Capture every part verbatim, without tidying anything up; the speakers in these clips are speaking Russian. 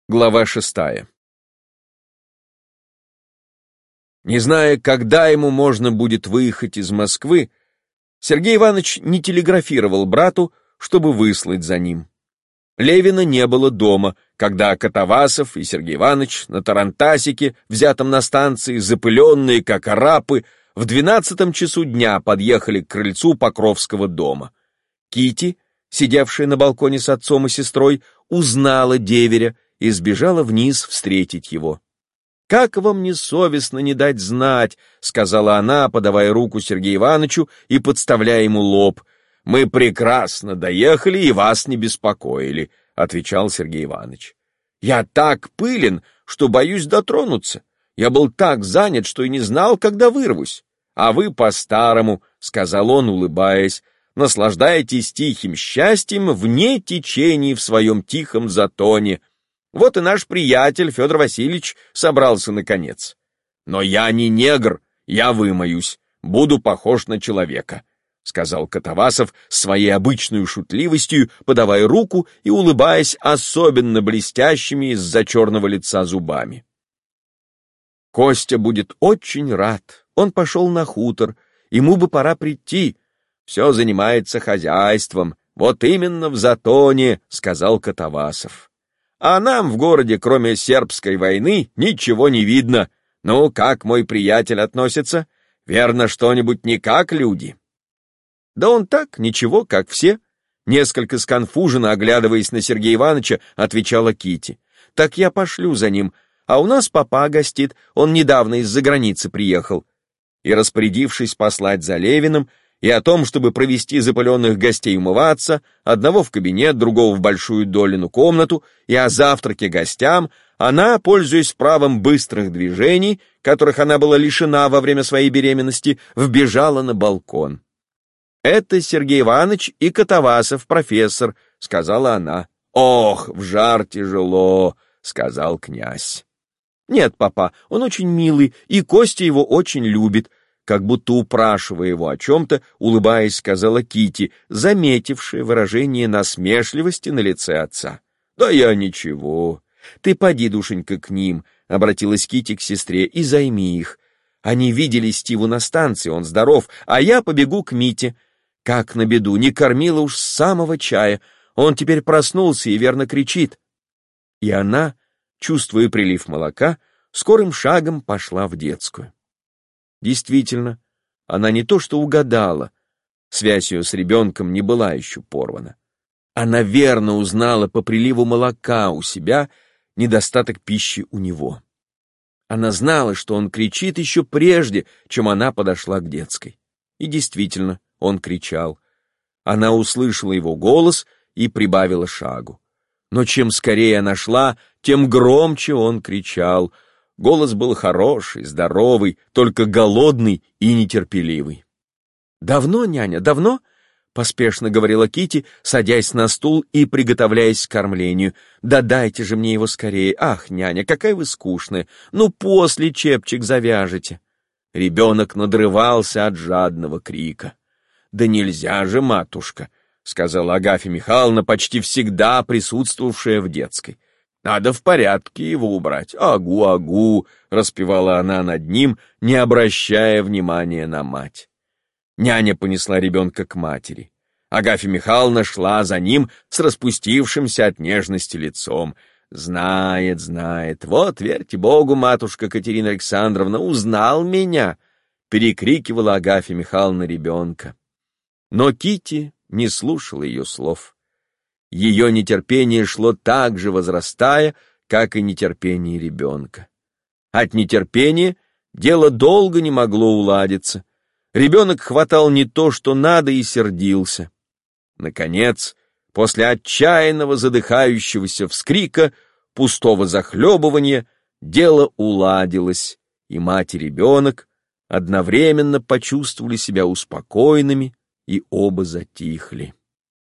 Глава шестая. Не зная, когда ему можно будет выехать из Москвы, Сергей Иванович не телеграфировал брату, чтобы выслать за ним. Левина не было дома, когда Катавасов и Сергей Иванович на тарантасике, взятом на станции, запыленные, как арапы, в двенадцатом часу дня подъехали к крыльцу Покровского дома. Кити, сидевшая на балконе с отцом и сестрой, узнала деверя и сбежала вниз встретить его. «Как вам не совестно не дать знать», — сказала она, подавая руку Сергею Ивановичу и подставляя ему лоб. «Мы прекрасно доехали и вас не беспокоили», — отвечал Сергей Иванович. «Я так пылен, что боюсь дотронуться. Я был так занят, что и не знал, когда вырвусь. А вы по-старому», — сказал он, улыбаясь, — «наслаждаетесь тихим счастьем вне течений в своем тихом затоне. Вот и наш приятель Федор Васильевич собрался наконец. Но я не негр, я вымоюсь, буду похож на человека», — сказал Катавасов своей обычной шутливостью, подавая руку и улыбаясь особенно блестящими из-за черного лица зубами. «Костя будет очень рад. Он пошел на хутор. Ему бы пора прийти. Все занимается хозяйством. Вот именно в затоне», — сказал Катавасов. «А нам в городе, кроме сербской войны, ничего не видно. Ну, как мой приятель относится? Верно, что-нибудь не как люди?» «Да он так, ничего, как все», — несколько сконфуженно, оглядываясь на Сергея Ивановича, отвечала Кити. «Так я пошлю за ним, а у нас папа гостит, он недавно из-за границы приехал». И, распорядившись послать за Левиным, и о том, чтобы провести запыленных гостей умываться, одного в кабинет, другого в большую Долину комнату, и о завтраке гостям, она, пользуясь правом быстрых движений, которых она была лишена во время своей беременности, вбежала на балкон. «Это Сергей Иванович и Катавасов, профессор», — сказала она. «Ох, в жар тяжело», — сказал князь. «Нет, папа, он очень милый, и Костя его очень любит», как будто упрашивая его о чем-то, улыбаясь, сказала Кити, заметившая выражение насмешливости на лице отца. «Да я ничего. Ты поди, душенька, к ним», — обратилась Кити к сестре, — «и займи их. Они видели Стиву на станции, он здоров, а я побегу к Мите. Как на беду, не кормила уж с самого чая. Он теперь проснулся и верно кричит». И она, чувствуя прилив молока, скорым шагом пошла в детскую. Действительно, она не то что угадала, связь ее с ребенком не была еще порвана. Она верно узнала по приливу молока у себя недостаток пищи у него. Она знала, что он кричит еще прежде, чем она подошла к детской. И действительно, он кричал. Она услышала его голос и прибавила шагу. Но чем скорее она шла, тем громче он кричал. Голос был хороший, здоровый, только голодный и нетерпеливый. «Давно, няня, давно?» — поспешно говорила Кити, садясь на стул и приготовляясь к кормлению. «Да дайте же мне его скорее! Ах, няня, какая вы скучная! Ну, после чепчик завяжете!» Ребенок надрывался от жадного крика. «Да нельзя же, матушка!» — сказала Агафья Михайловна, почти всегда присутствовавшая в детской. «Надо в порядке его убрать. Агу, агу!» — распевала она над ним, не обращая внимания на мать. Няня понесла ребенка к матери. Агафья Михайловна шла за ним с распустившимся от нежности лицом. «Знает, знает. Вот, верьте Богу, матушка Катерина Александровна, узнал меня!» — перекрикивала Агафья Михайловна ребенка. Но Кити не слушала ее слов. Ее нетерпение шло так же возрастая, как и нетерпение ребенка. От нетерпения дело долго не могло уладиться. Ребенок хватал не то, что надо, и сердился. Наконец, после отчаянного задыхающегося вскрика, пустого захлебывания, дело уладилось, и мать и ребенок одновременно почувствовали себя успокоенными, и оба затихли.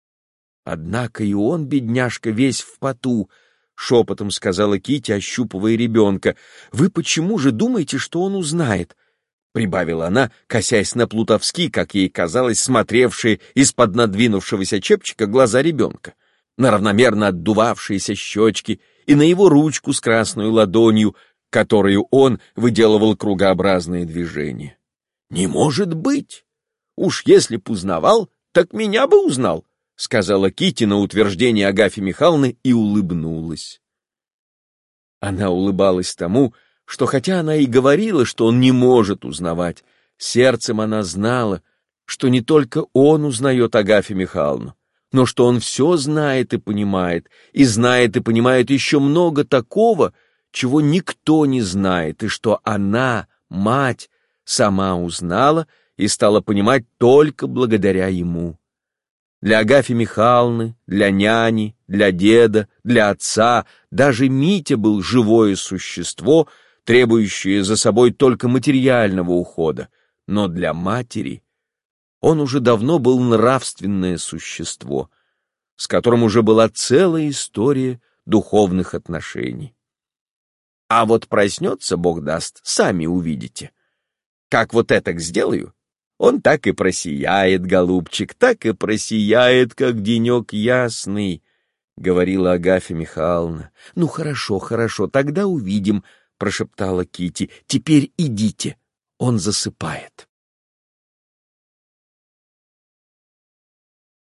«Однако и он, бедняжка, весь в поту», — шепотом сказала Кити, ощупывая ребенка. «Вы почему же думаете, что он узнает?» — прибавила она, косясь на плутовски, как ей казалось, смотревшие из-под надвинувшегося чепчика глаза ребенка. на равномерно отдувавшиеся щечки и на его ручку с красной ладонью, которую он выделывал кругообразные движения. «Не может быть! Уж если б узнавал, так меня бы узнал», — сказала Кити на утверждение Агафьи Михайловны и улыбнулась. Она улыбалась тому, что хотя она и говорила, что он не может узнавать, сердцем она знала, что не только он узнает Агафью Михайловну, но что он все знает и понимает, и знает и понимает еще много такого, чего никто не знает, и что она, мать, сама узнала и стала понимать только благодаря ему. Для Агафьи Михайловны, для няни, для деда, для отца даже Митя был живое существо, требующее за собой только материального ухода, но для матери он уже давно был нравственное существо, с которым уже была целая история духовных отношений. А вот проснется, Бог даст, сами увидите. Как вот этак сделаю, он так и просияет, голубчик, так и просияет, как денек ясный, — говорила Агафья Михайловна. — Ну, хорошо, хорошо, тогда увидим, — прошептала Кити. — Теперь идите, он засыпает.